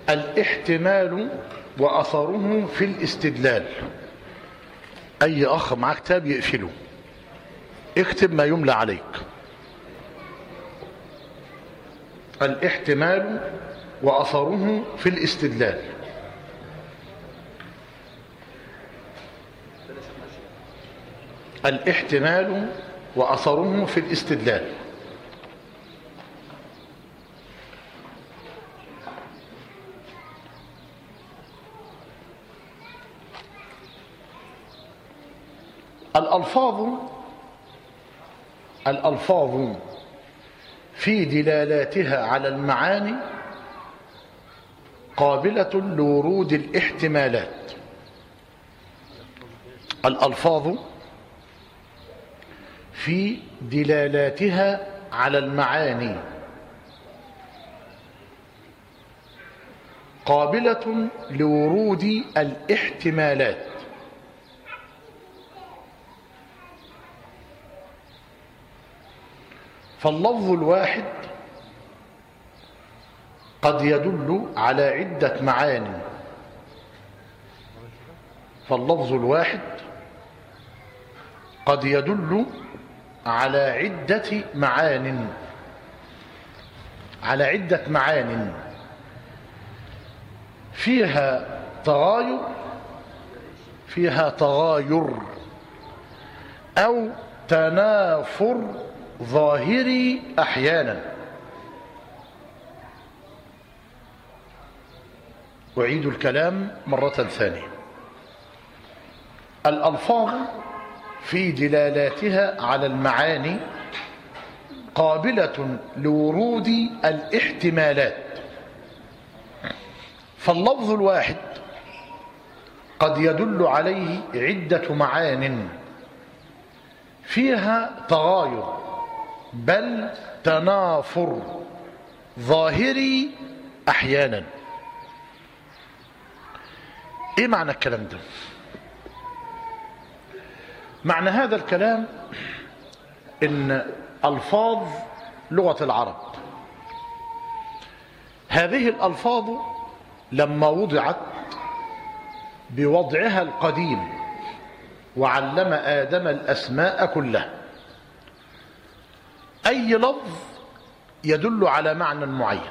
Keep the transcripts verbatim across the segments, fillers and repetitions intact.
الاحتمال وأثره في الاستدلال. أي أخ معاه كتاب يقفله، اكتب ما يملى عليك. الاحتمال وأثره في الاستدلال. الاحتمال وأثره في الاستدلال. الألفاظ الألفاظ في دلالاتها على المعاني قابلة لورود الاحتمالات. الألفاظ في دلالاتها على المعاني قابلة لورود الاحتمالات. فاللفظ الواحد قد يدل على عدة معاني. فاللفظ الواحد قد يدل على عدة معان على عدة معان فيها تغاير فيها تغاير أو تنافر ظاهري أحيانا. أعيد الكلام مرة ثانية. الألفاظ في دلالاتها على المعاني قابلة لورود الاحتمالات. فاللفظ الواحد قد يدل عليه عدة معان فيها تغاير بل تنافر ظاهري أحيانا. إيه معنى الكلام ده؟ معنى هذا الكلام إن ألفاظ لغة العرب، هذه الألفاظ لما وضعت بوضعها القديم وعلم آدم الأسماء كلها، أي لفظ يدل على معنى معين.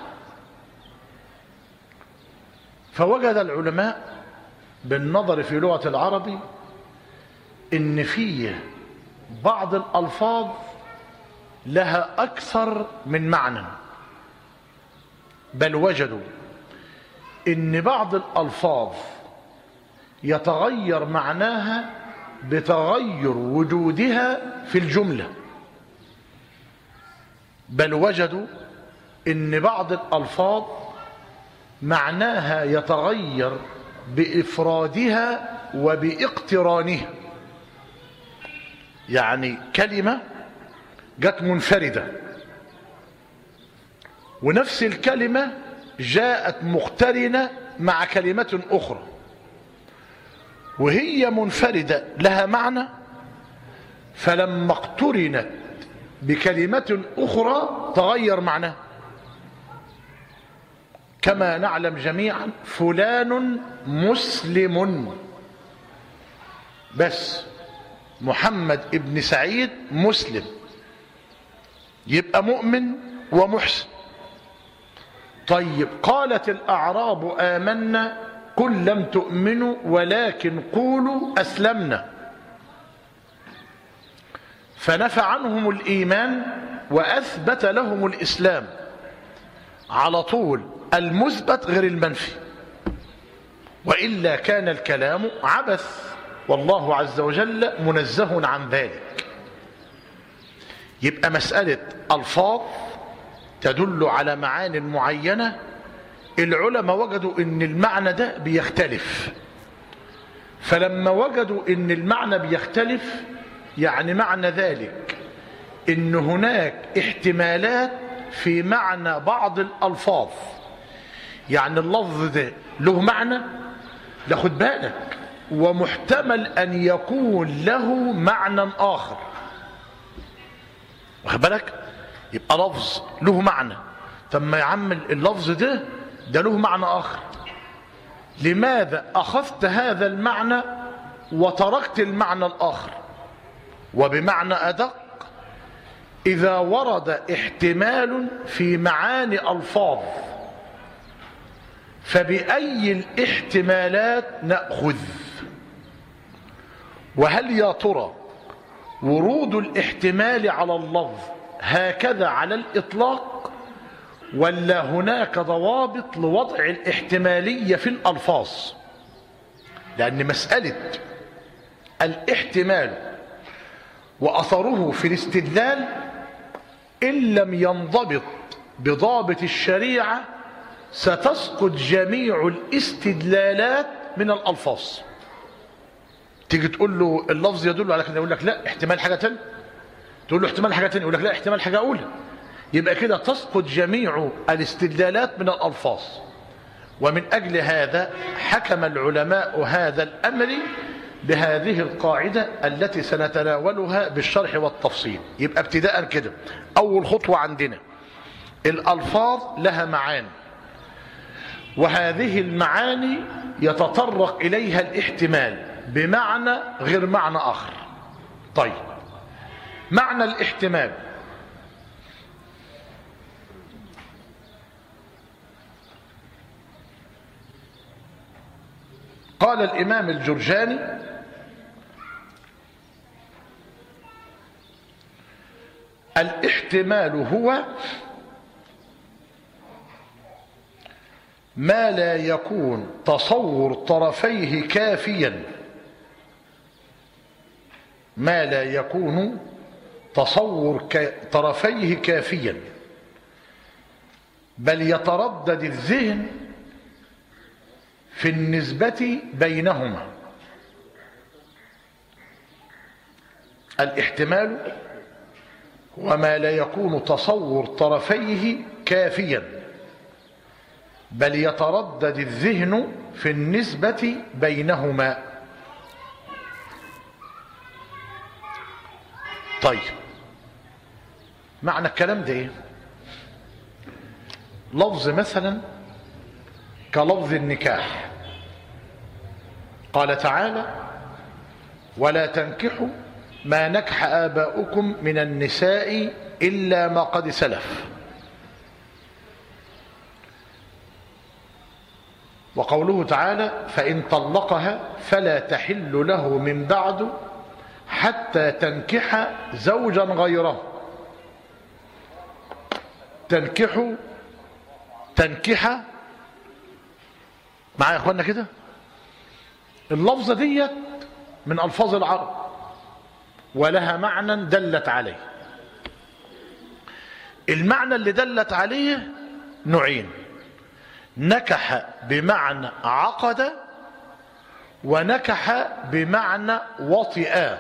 فوجد العلماء بالنظر في لغة العرب إن فيه بعض الألفاظ لها أكثر من معنى، بل وجدوا إن بعض الألفاظ يتغير معناها بتغير وجودها في الجملة، بل وجدوا إن بعض الألفاظ معناها يتغير بإفرادها وباقترانها. يعني كلمة جت منفردة ونفس الكلمة جاءت مقترنة مع كلمة أخرى، وهي منفردة لها معنى، فلما اقترنت بكلمة أخرى تغير معناها. كما نعلم جميعا فلان مسلم، بس محمد ابن سعيد مسلم، يبقى مؤمن ومحسن. طيب قالت الأعراب آمنا قل لم تؤمنوا ولكن قولوا أسلمنا، فنفى عنهم الإيمان وأثبت لهم الإسلام. على طول المثبت غير المنفي، وإلا كان الكلام عبث، والله عز وجل منزه عن ذلك. يبقى مسألة ألفاظ تدل على معان معينة، العلماء وجدوا ان المعنى ده بيختلف، فلما وجدوا ان المعنى بيختلف يعني معنى ذلك ان هناك احتمالات في معنى بعض الألفاظ. يعني اللفظ ده له معنى، لخد بالك، ومحتمل أن يكون له معنى آخر. واخد بالك؟ يبقى لفظ له معنى، طب ما يا عم اللفظ ده ده له معنى آخر. لماذا أخذت هذا المعنى وتركت المعنى الآخر؟ وبمعنى أدق، إذا ورد احتمال في معاني ألفاظ فبأي الاحتمالات نأخذ؟ وهل يا ترى ورود الاحتمال على اللفظ هكذا على الإطلاق، ولا هناك ضوابط لوضع الاحتمالية في الألفاظ؟ لأن مسألة الاحتمال وأثره في الاستدلال إن لم ينضبط بضابط الشريعة ستسقط جميع الاستدلالات من الألفاظ. تيجي تقول له اللفظ يدل على كذا، يقول لك لا احتمال حاجة تانية. تقول له احتمال حاجة تانية، يقول لك لا احتمال حاجة أولى. يبقى كده تسقط جميع الاستدلالات من الألفاظ. ومن أجل هذا حكم العلماء هذا الأمر بهذه القاعدة التي سنتناولها بالشرح والتفصيل. يبقى ابتداء كده أول خطوة عندنا الألفاظ لها معاني، وهذه المعاني يتطرق إليها الاحتمال بمعنى غير معنى آخر. طيب، معنى الاحتمال قال الإمام الجرجاني: الاحتمال هو ما لا يكون تصور طرفيه كافيا ما لا يكون تصور طرفيه كافيا بل يتردد الذهن في النسبة بينهما. الاحتمال هو ما لا يكون تصور طرفيه كافيا بل يتردد الذهن في النسبة بينهما. طيب، معنى الكلام ده ايه؟ لفظ مثلا كلفظ النكاح، قال تعالى: ولا تنكحوا ما نكح آباؤكم من النساء إلا ما قد سلف. وقوله تعالى: فإن طلقها فلا تحل له من بعد حتى تنكح زوجا غيره. تنكح تنكح معايا يا اخوانا كده؟ اللفظة ديت من ألفاظ العرب ولها معنى دلت عليه. المعنى اللي دلت عليه نوعين: نكح بمعنى عقد، ونكح بمعنى وطئ.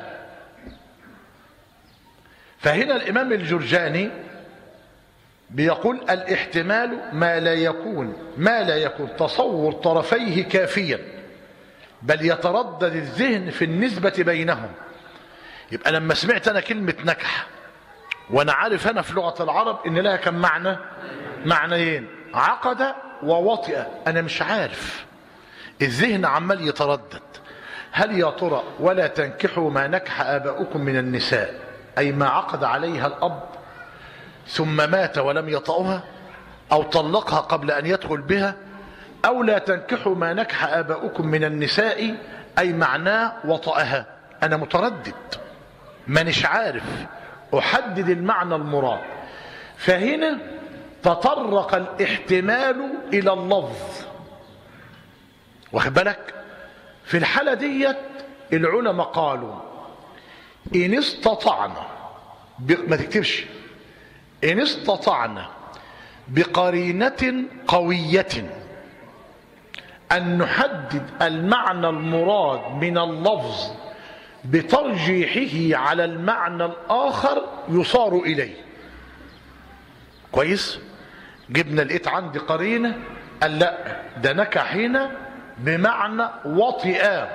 فهنا الإمام الجرجاني بيقول الاحتمال ما لا يكون ما لا يكون تصور طرفيه كافيا بل يتردد الذهن في النسبة بينهم. يبقى لما سمعت أنا كلمة نكح، وأنا عارف أنا في لغة العرب إن لها كم معنى؟ معنيين: عقد ووطئ. أنا مش عارف، الذهن عمال يتردد. هل يا ترى ولا تنكحوا ما نكح آباؤكم من النساء أي ما عقد عليها الأب ثم مات ولم يطأها، أو طلقها قبل أن يدخل بها، أو لا تنكحوا ما نكح آباؤكم من النساء أي معناه وطأها؟ أنا متردد، مانيش عارف أحدد المعنى المراد. فهنا تطرق الاحتمال إلى اللفظ، واخد بالك؟ في الحالة ديت العلماء قالوا: إن استطعنا، ما تكتبش، إن استطعنا بقرينة قوية أن نحدد المعنى المراد من اللفظ بترجيحه على المعنى الآخر يصار إليه. كويس؟ جبنا لقيت عندي قرينة قال لا ده نكح هنا بمعنى وطئ،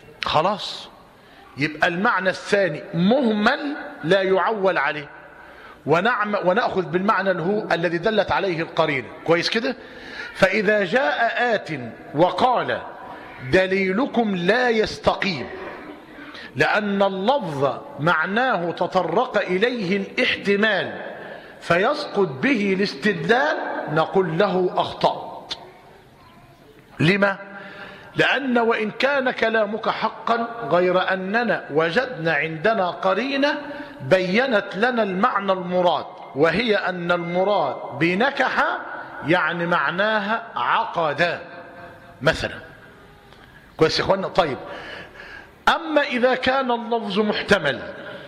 خلاص يبقى المعنى الثاني مهمل لا يعول عليه، ونعم ونأخذ بالمعنى اللي هو الذي دلت عليه القرينة. كويس كده؟ فإذا جاء آت وقال دليلكم لا يستقيم لأن اللفظ معناه تطرق إليه الاحتمال فيسقط به الاستدلال، نقول له أخطأت. لما؟ لأن وإن كان كلامك حقا غير أننا وجدنا عندنا قرينة بينت لنا المعنى المراد، وهي أن المراد بنكح يعني معناها عقدا مثلا. كويس يا إخوانا؟ طيب، أما إذا كان اللفظ محتمل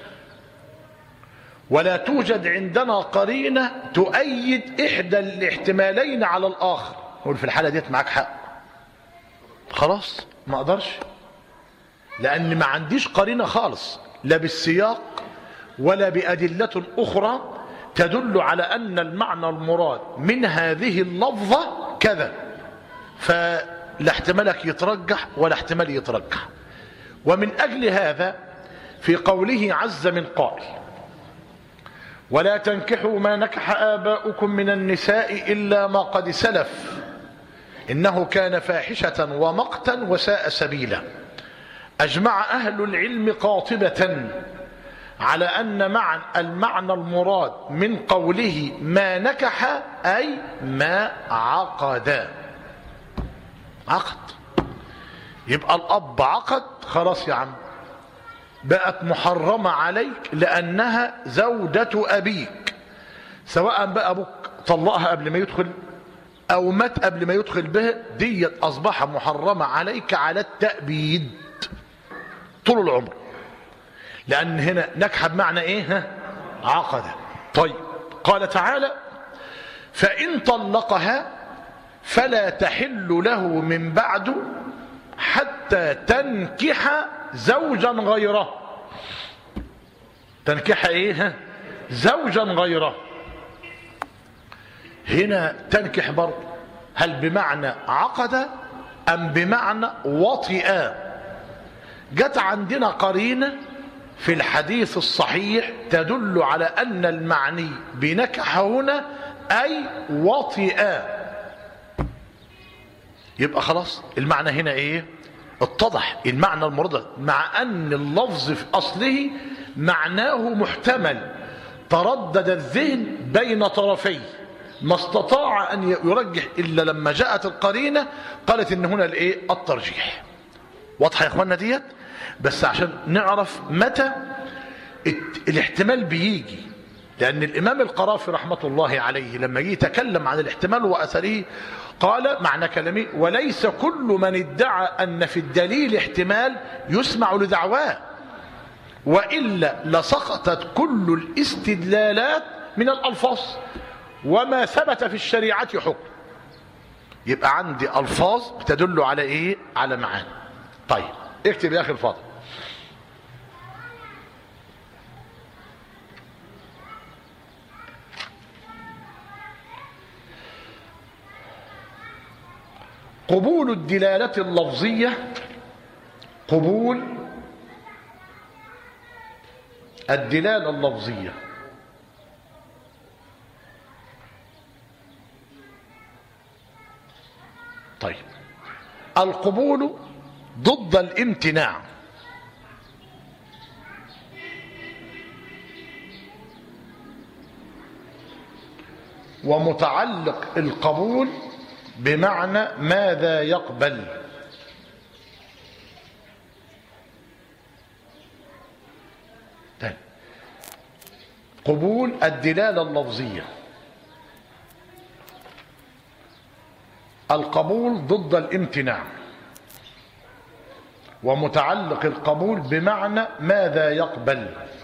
ولا توجد عندنا قرينة تؤيد إحدى الاحتمالين على الآخر، نقول في الحالة ديت معك حق، خلاص ما أقدرش، لأن ما عنديش قرينة خالص لا بالسياق ولا بأدلة أخرى تدل على أن المعنى المراد من هذه اللفظة كذا، فلا احتمالك يترجح ولا احتمال يترجح. ومن أجل هذا في قوله عز من قائل ولا تنكحوا ما نكح آباؤكم من النساء إلا ما قد سلف إنه كان فاحشة ومقتا وساء سبيلا، أجمع أهل العلم قاطبة على أن معنى المعنى المراد من قوله ما نكح أي ما عقد. عقد، يبقى الأب عقد، خلاص يا عم بقت محرمة عليك لأنها زوجة أبيك، سواء بقى أبوك طلقها قبل ما يدخل أو مات قبل ما يدخل بها، دي أصبح محرمة عليك على التأبيد طول العمر، لأن هنا نكح بمعنى إيه؟ ها؟ عقد. طيب، قال تعالى فإن طلقها فلا تحل له من بعد حتى تنكح زوجا غيره. تنكح ايه؟ زوجا غيره. هنا تنكح برضه هل بمعنى عقد ام بمعنى وطئ؟ جت عندنا قرينه في الحديث الصحيح تدل على ان المعني بنكح هنا اي وطئ، يبقى خلاص المعنى هنا ايه؟ اتضح المعنى المراد، مع ان اللفظ في اصله معناه محتمل تردد الذهن بين طرفيه ما استطاع ان يرجح الا لما جاءت القرينه قالت ان هنا الايه؟ الترجيح. واضحه يا اخوانا ديت؟ بس عشان نعرف متى الاحتمال بيجي، لان الامام القرافي رحمه الله عليه لما يجي يتكلم عن الاحتمال واثره قال معنى كلامه وليس كل من ادعى أن في الدليل احتمال يسمع لدعواه، وإلا لسقطت كل الاستدلالات من الألفاظ وما ثبت في الشريعة حكم. يبقى عندي ألفاظ بتدل على إيه؟ على معاني. طيب اكتب يا أخي الفاضل قبول الدلالة اللفظية، قبول الدلالة اللفظية طيب، القبول ضد الامتناع، ومتعلق القبول بمعنى ماذا يقبل. طيب. قبول الدلالة اللفظية، القبول ضد الامتناع، ومتعلق القبول بمعنى ماذا يقبل.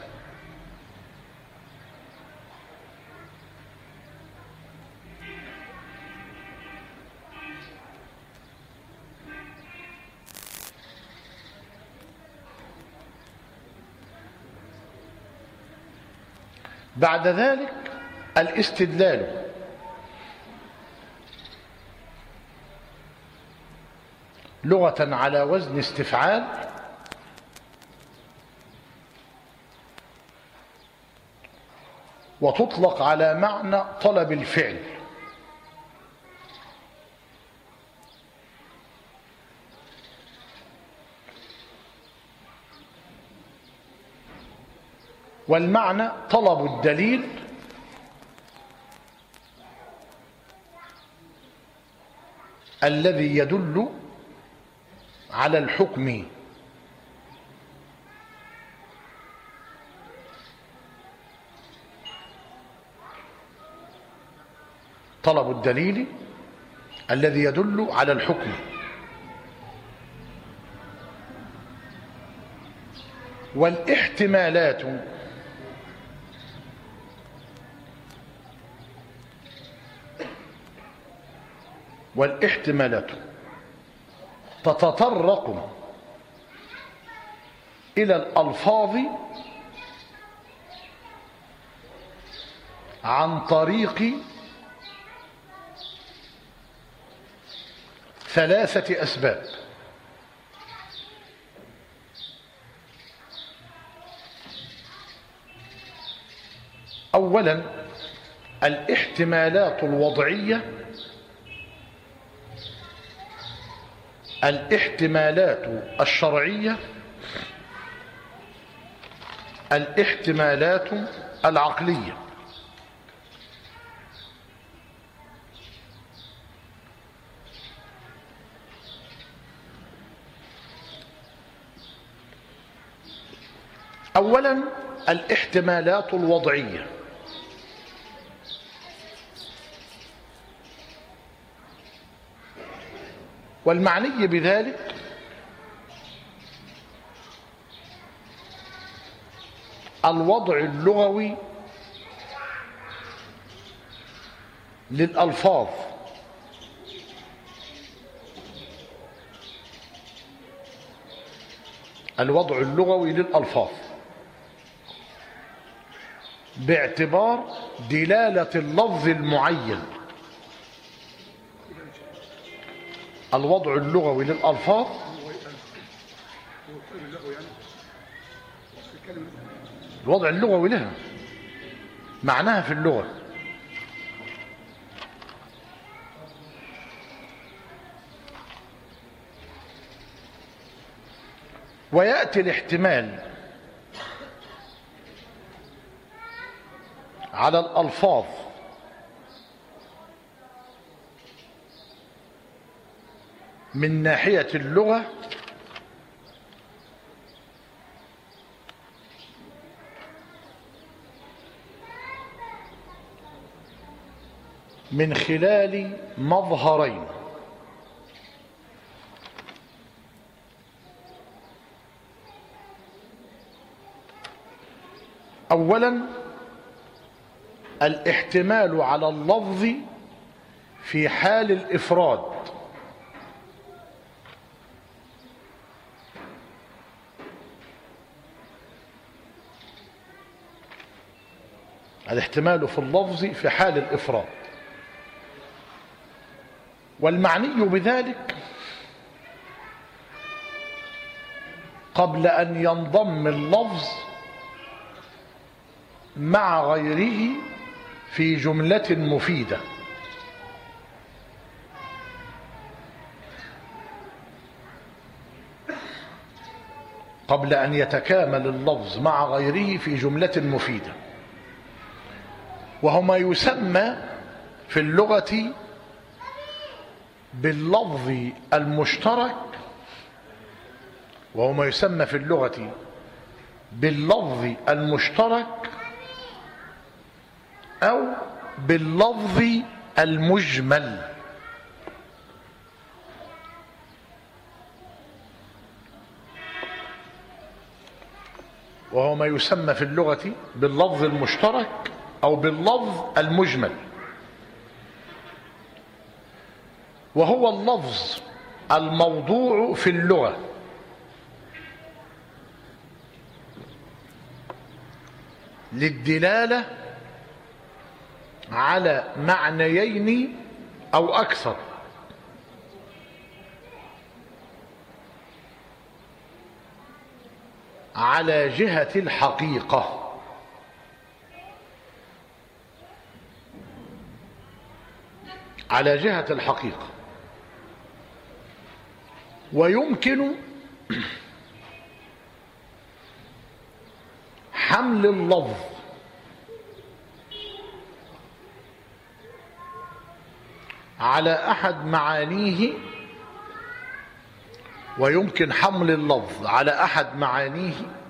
بعد ذلك الاستدلال، لغة على وزن استفعال، وتطلق على معنى طلب الفعل. والمعنى طلب الدليل الذي يدل على الحكم. طلب الدليل الذي يدل على الحكم. والاحتمالات والاحتمالات تتطرق إلى الألفاظ عن طريق ثلاثة أسباب. أولا الاحتمالات الوضعية الاحتمالات الشرعية الاحتمالات العقلية. أولا الاحتمالات الوضعية. والمعني بذلك الوضع اللغوي للألفاظ الوضع اللغوي للألفاظ باعتبار دلالة اللفظ المعين. الوضع اللغوي للألفاظ الوضع اللغوي لها معناها في اللغة. ويأتي الاحتمال على الألفاظ من ناحية اللغة من خلال مظهرين. أولا الاحتمال على اللفظ في حال الإفراد. الاحتمال في اللفظ في حال الإفراد. والمعني بذلك قبل أن ينضم اللفظ مع غيره في جملة مفيدة. قبل أن يتكامل اللفظ مع غيره في جملة مفيدة، وهو ما يسمى في اللغة باللفظ المشترك وهو ما يسمى في اللغة باللفظ المشترك أو باللفظ المجمل. وهو ما يسمى في اللغة باللفظ المشترك أو باللفظ المجمل، وهو اللفظ الموضوع في اللغة للدلالة على معنيين أو أكثر، على جهة الحقيقة. على جهة الحقيقة. ويمكن حمل اللفظ على أحد معانيه ويمكن حمل اللفظ على أحد معانيه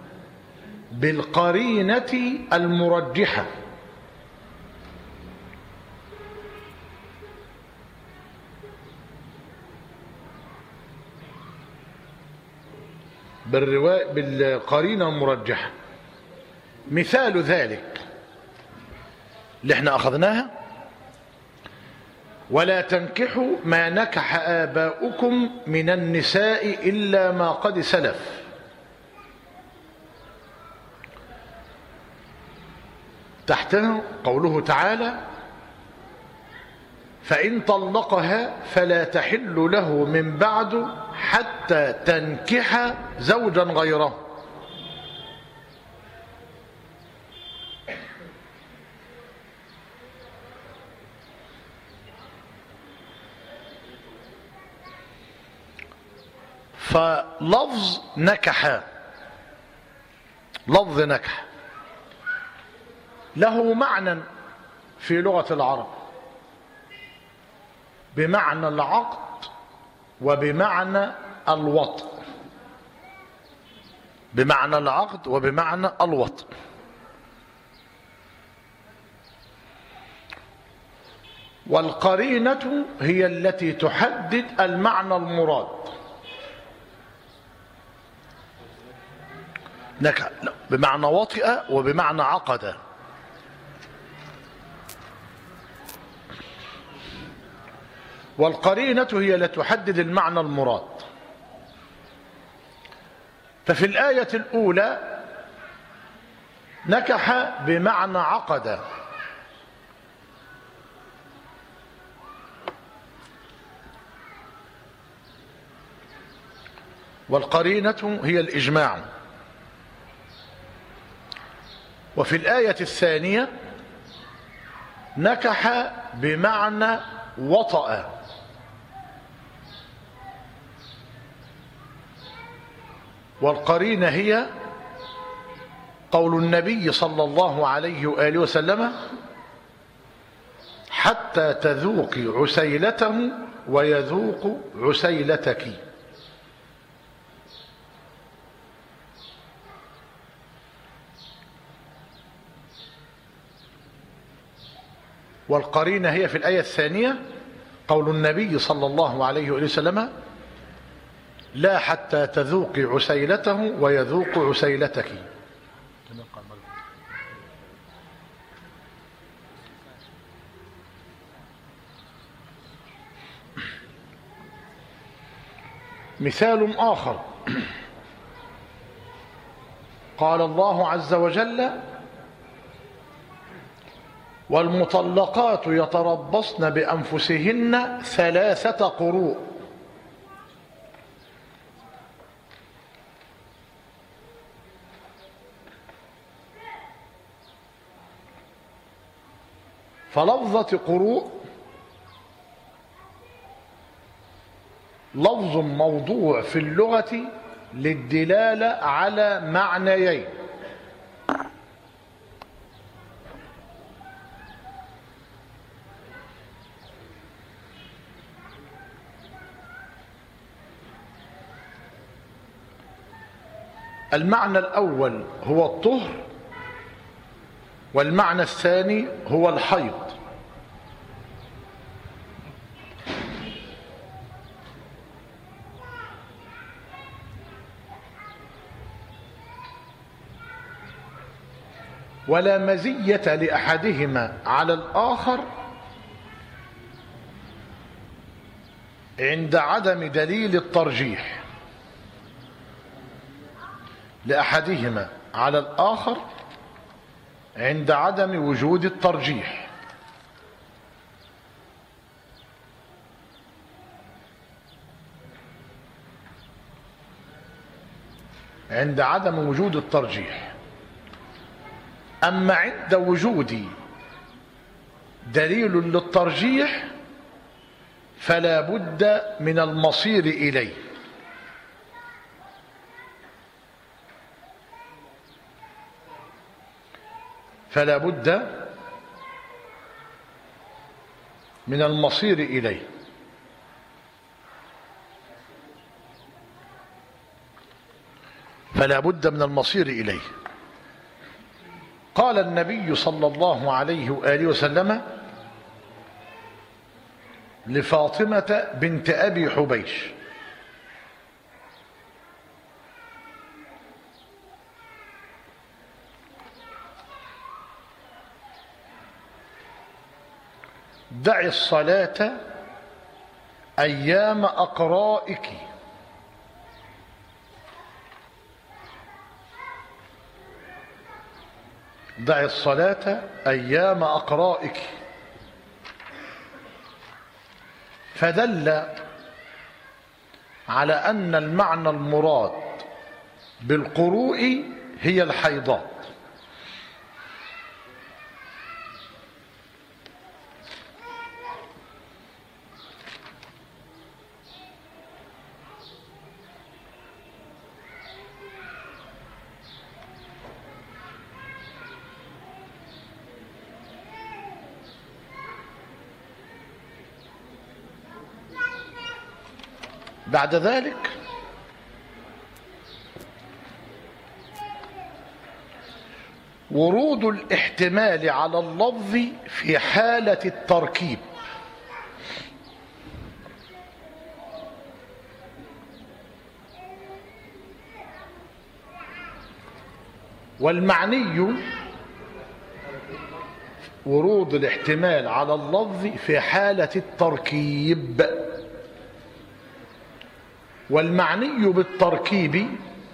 بالقرينة المرجحة، بالرواية بالقرينة المرجحة. مثال ذلك اللي احنا أخذناها: ولا تنكحوا ما نكح آباؤكم من النساء إلا ما قد سلف. تحتها قوله تعالى: فإن طلقها فلا تحل له من بعد حتى تنكح زوجا غيره. فلفظ نكح، لفظ نكح له معنى في لغة العرب بمعنى العقد وبمعنى الوطء، بمعنى العقد وبمعنى الوطء. والقرينة هي التي تحدد المعنى المراد. نكح بمعنى وطئ وبمعنى عقد. والقرينة هي التي تحدد المعنى المراد. ففي الآية الأولى نكح بمعنى عقد، والقرينة هي الإجماع. وفي الآية الثانية نكح بمعنى وطأ، والقرينة هي قول النبي صلى الله عليه وآله وسلم: حتى تذوقي عسيلته ويذوق عسيلتك. والقرينة هي في الآية الثانية قول النبي صلى الله عليه وآله وسلم: لا حتى تذوقي عسيلته ويذوق عسيلتك. مثال آخر: قال الله عز وجل: والمطلقات يتربصن بأنفسهن ثلاثة قروء. فلفظة قروء لفظ موضوع في اللغة للدلالة على معنيين: المعنى الأول هو الطهر، والمعنى الثاني هو الحيض. ولا مزية لأحدهما على الآخر عند عدم دليل الترجيح. لأحدهما على الآخر عند عدم وجود الترجيح. عند عدم وجود الترجيح. أما عند وجود دليل للترجيح فلا بد من المصير إليه. فلا بد من المصير إليه. فلا بد من المصير إليه. قال النبي صلى الله عليه وآله وسلم لفاطمة بنت أبي حبيش: دعي الصلاة أيام أقرائك. دعي الصلاة أيام أقرائك. فدل على أن المعنى المراد بالقروء هي الحيضات. بعد ذلك ورود الاحتمال على اللفظ في حالة التركيب. والمعني ورود الاحتمال على اللفظ في حالة التركيب. والمعني بالتركيب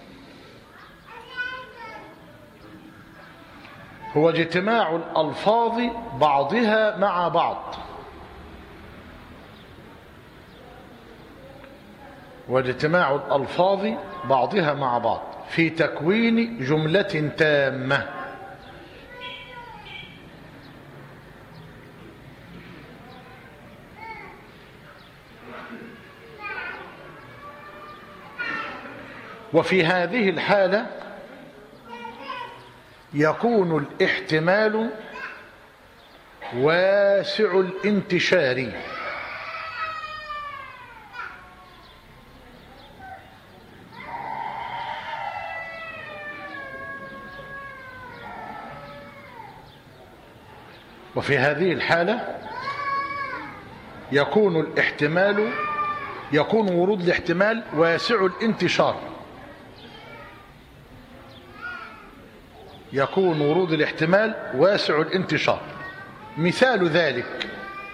هو اجتماع الألفاظ بعضها مع بعض واجتماع الألفاظ بعضها مع بعض في تكوين جملة تامة. وفي هذه الحالة يكون الاحتمال واسع الانتشار. وفي هذه الحالة يكون الاحتمال يكون ورود الاحتمال واسع الانتشار. يكون ورود الاحتمال واسع الانتشار. مثال ذلك: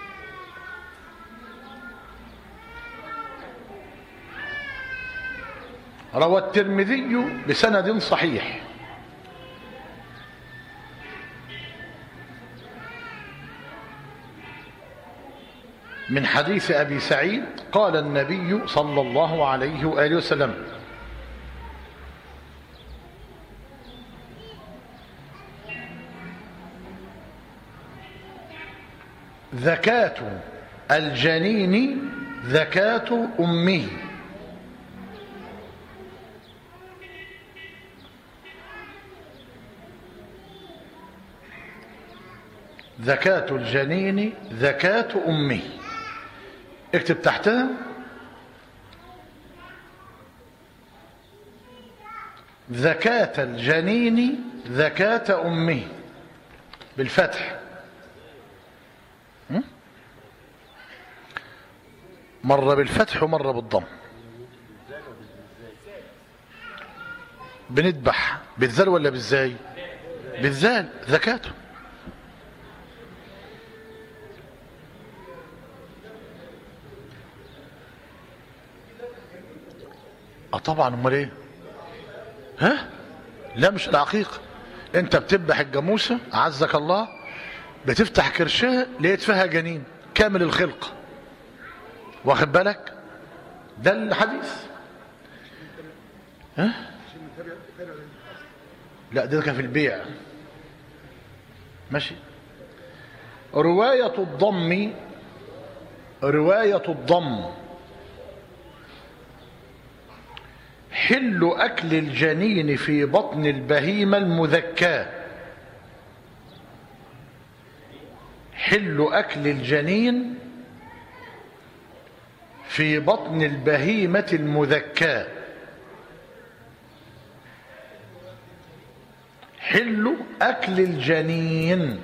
روى الترمذي بسند صحيح من حديث أبي سعيد قال النبي صلى الله عليه وآله وسلم: زكاة الجنين زكاة أمه. زكاة الجنين زكاة أمه. اكتب تحتها: زكاة الجنين زكاة أمه بالفتح. مرة بالفتح ومرة بالضم. بنذبح بالذال ولا بالزاي؟ بالذال زكاته. اه طبعا. امال ايه؟ ها؟ لا مش العقيقة. انت بتذبح الجاموسة اعزك الله، بتفتح كرشها لقيت فيها جنين كامل الخلقة، واخد بالك؟ ده الحديث. ها؟ لا ده كان في البيع. ماشي. رواية الضم رواية الضم: حل أكل الجنين في بطن البهيمة المذكاة. حل أكل الجنين في بطن البهيمة المذكاة. حل أكل الجنين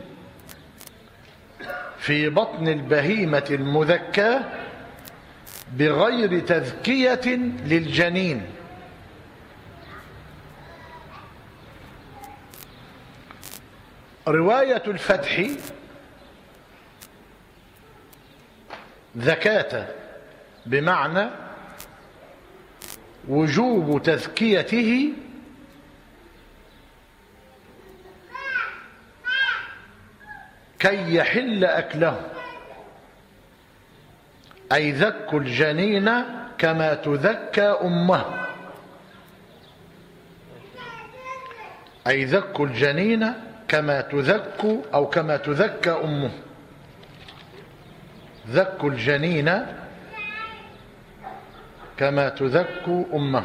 في بطن البهيمة المذكاة بغير تذكية للجنين. رواية الفتح: ذكاة، بمعنى وجوب تذكيته كي يحل أكله، أي ذك الجنين كما تذكى أمه، أي ذك الجنين كما تذك أو كما تذكى أمه. ذك الجنين كما تذك أمه.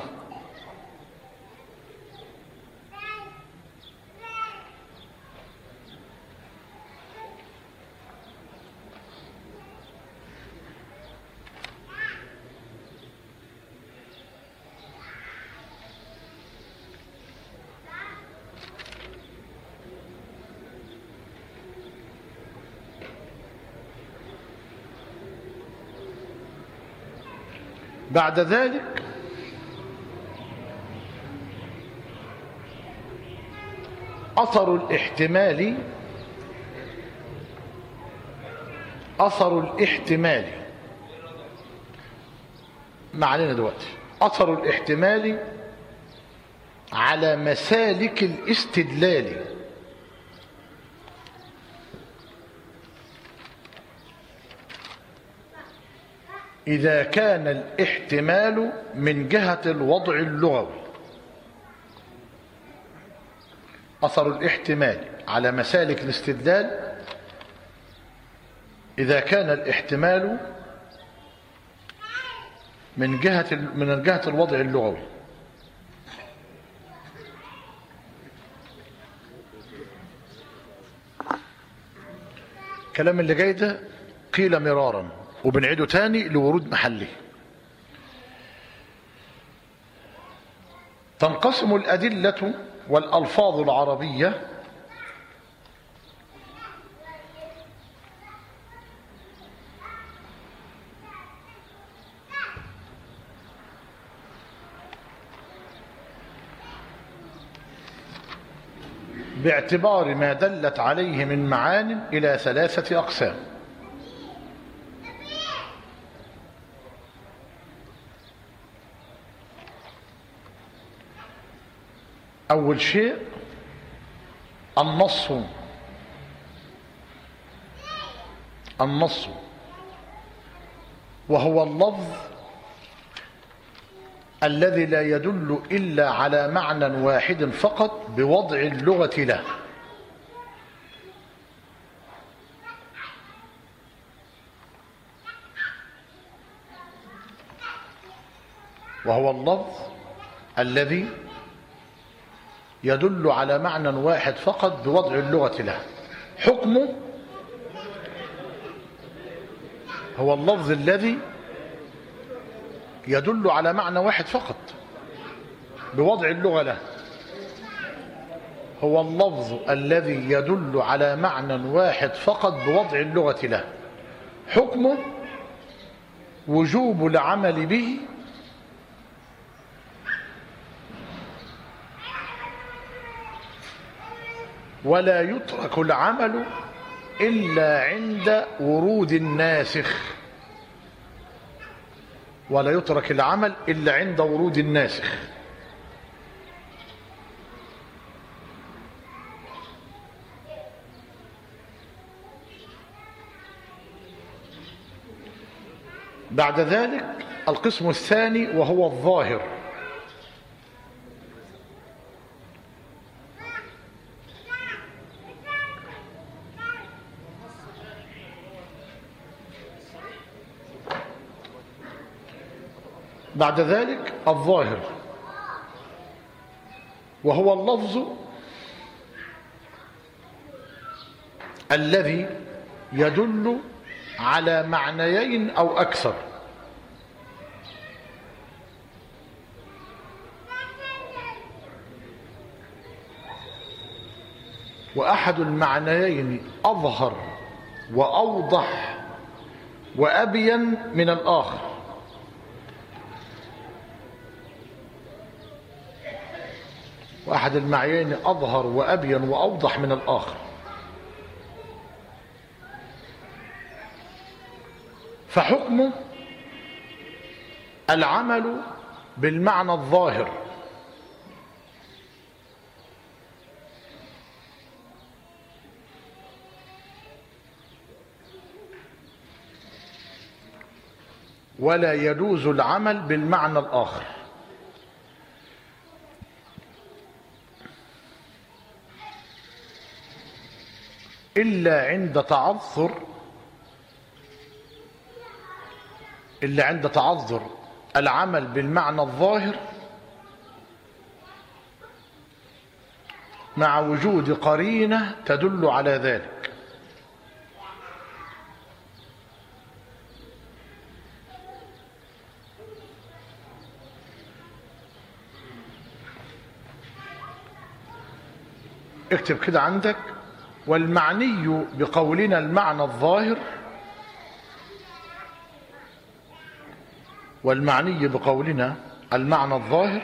بعد ذلك أثر الاحتمال أثر الاحتمال ما علينا دلوقتي. أثر الاحتمال على مسالك الاستدلال. إذا كان الاحتمال من جهة الوضع اللغوي. أثر الاحتمال على مسالك الاستدلال إذا كان الاحتمال من جهة من جهة الوضع اللغوي. الكلام اللي جاي ده قيل مرارا وبنعيده تاني لورود محله. تنقسم الأدلة والألفاظ العربية باعتبار ما دلت عليه من معان إلى ثلاثة أقسام. أول شيء النص. النص وهو اللفظ الذي لا يدل إلا على معنى واحد فقط بوضع اللغة له. وهو اللفظ الذي يدل على معنى واحد فقط بوضع اللغة له. حكمه هو اللفظ الذي يدل على معنى واحد فقط بوضع اللغة له. هو اللفظ الذي يدل على معنى واحد فقط بوضع اللغة له. حكمه وجوب العمل به ولا يترك العمل إلا عند ورود الناسخ. ولا يترك العمل إلا عند ورود الناسخ. بعد ذلك القسم الثاني وهو الظاهر. بعد ذلك الظاهر، وهو اللفظ الذي يدل على معنيين أو أكثر. وأحد المعنيين أظهر وأوضح وأبين من الآخر. وأحد المعنيين أظهر وأبين وأوضح من الآخر. فحكمه العمل بالمعنى الظاهر، ولا يجوز العمل بالمعنى الآخر، إلا عند تعذر إلا عند تعذر العمل بالمعنى الظاهر مع وجود قرينة تدل على ذلك. اكتب كده عندك: والمعني بقولنا المعنى الظاهر والمعني بقولنا المعنى الظاهر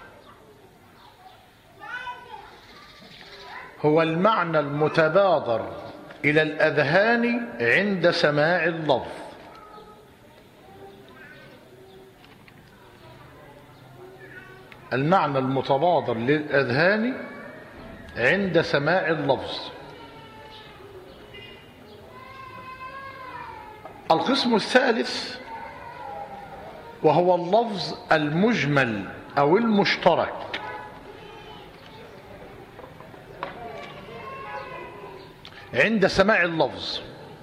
هو المعنى المتبادر إلى الأذهان عند سماع اللفظ. المعنى المتبادر للأذهان عند سماع اللفظ. القسم الثالث وهو اللفظ المجمل أو المشترك. عند سماع اللفظ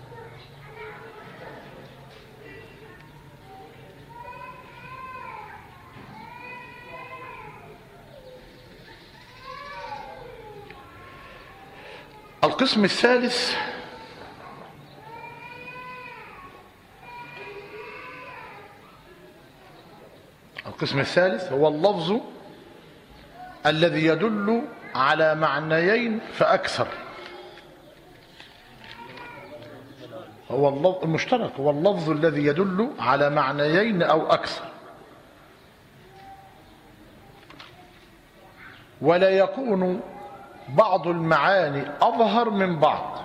القسم الثالث القسم الثالث هو اللفظ الذي يدل على معنيين فأكثر. هو اللفظ المشترك هو اللفظ الذي يدل على معنيين أو أكثر، ولا يكون بعض المعاني أظهر من بعض.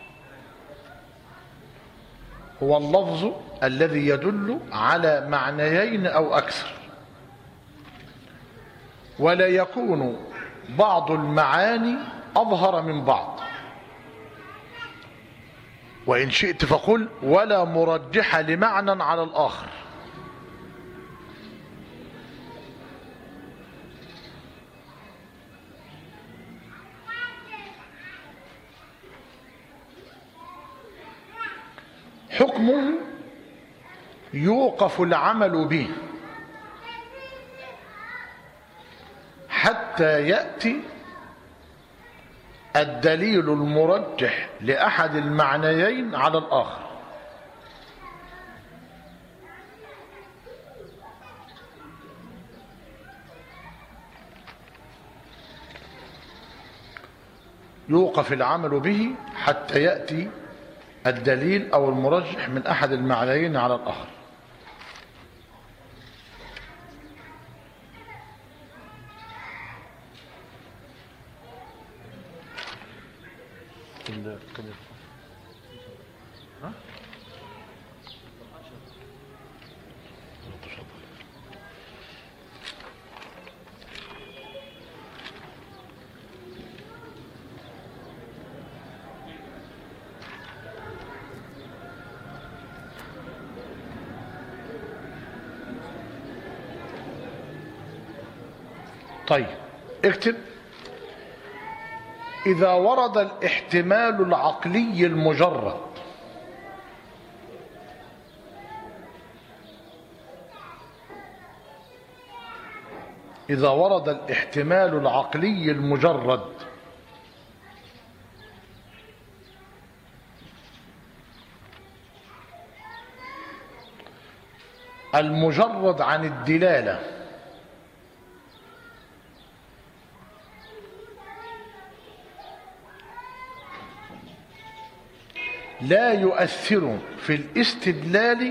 هو اللفظ الذي يدل على معنيين أو أكثر، ولا يكون بعض المعاني أظهر من بعض. وإن شئت فقل: ولا مرجح لمعنى على الآخر. حكمه يوقف العمل به حتى يأتي الدليل المرجح لأحد المعنيين على الآخر. يوقف العمل به حتى يأتي الدليل أو المرجح من أحد المعنيين على الآخر. ها؟ طيب اكتب: إذا ورد الاحتمال العقلي المجرد إذا ورد الاحتمال العقلي المجرد المجرد عن الدلالة لا يؤثر في الاستدلال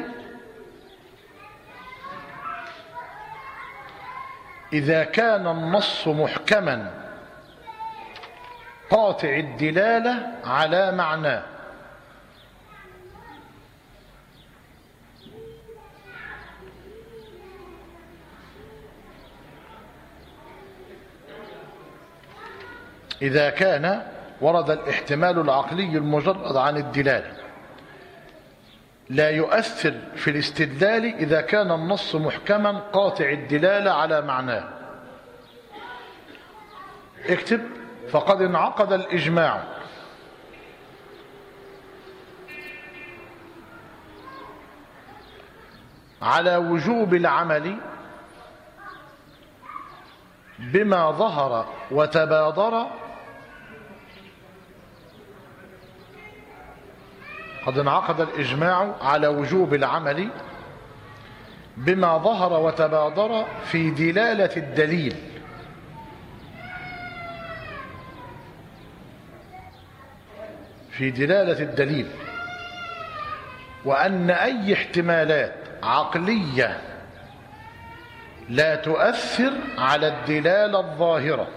إذا كان النص محكما قاطع الدلالة على معناه. إذا كان ورد الاحتمال العقلي المجرد عن الدلالة لا يؤثر في الاستدلال إذا كان النص محكما قاطع الدلالة على معناه. اكتب: فقد انعقد الإجماع على وجوب العمل بما ظهر وتبادر قد انعقد الإجماع على وجوب العمل بما ظهر وتبادر في دلالة الدليل في دلالة الدليل وأن أي احتمالات عقلية لا تؤثر على الدلالة الظاهرة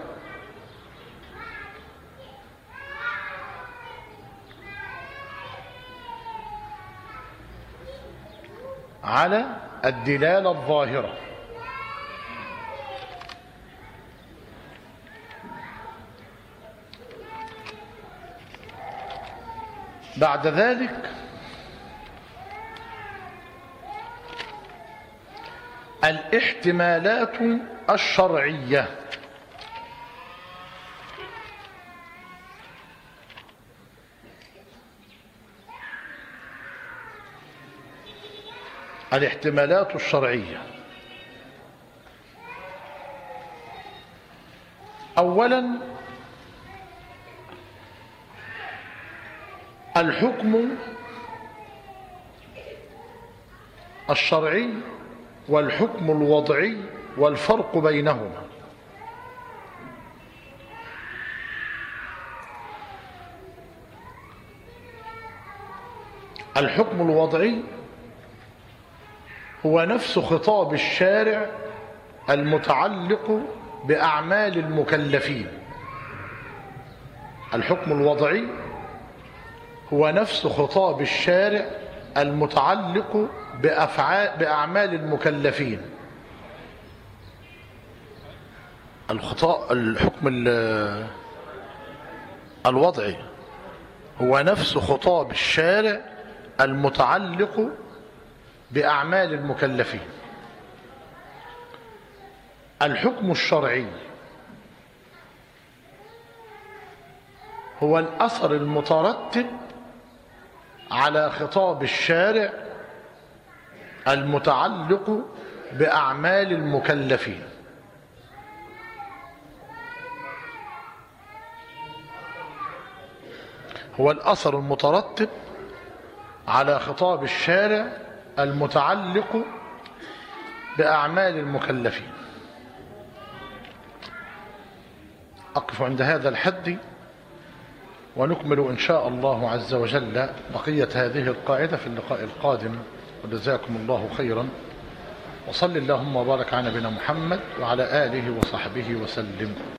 على الدلالة الظاهرة. بعد ذلك الاحتمالات الشرعية. الاحتمالات الشرعية أولا الحكم الشرعي والحكم الوضعي والفرق بينهما. الحكم الوضعي هو نفس خطاب الشارع المتعلق بأعمال المكلفين. الحكم الوضعي هو نفس خطاب الشارع المتعلق بأفعال بأعمال المكلفين. الخطاب الحكم الوضعي هو نفس خطاب الشارع المتعلق بأعمال المكلفين. الحكم الشرعي هو الأثر المترتب على خطاب الشارع المتعلق بأعمال المكلفين. هو الأثر المترتب على خطاب الشارع المتعلق بأعمال المكلفين. أقف عند هذا الحد ونكمل إن شاء الله عز وجل بقية هذه القاعدة في اللقاء القادم، وجزاكم الله خيرا، وصل اللهم وبارك على نبينا محمد وعلى آله وصحبه وسلم.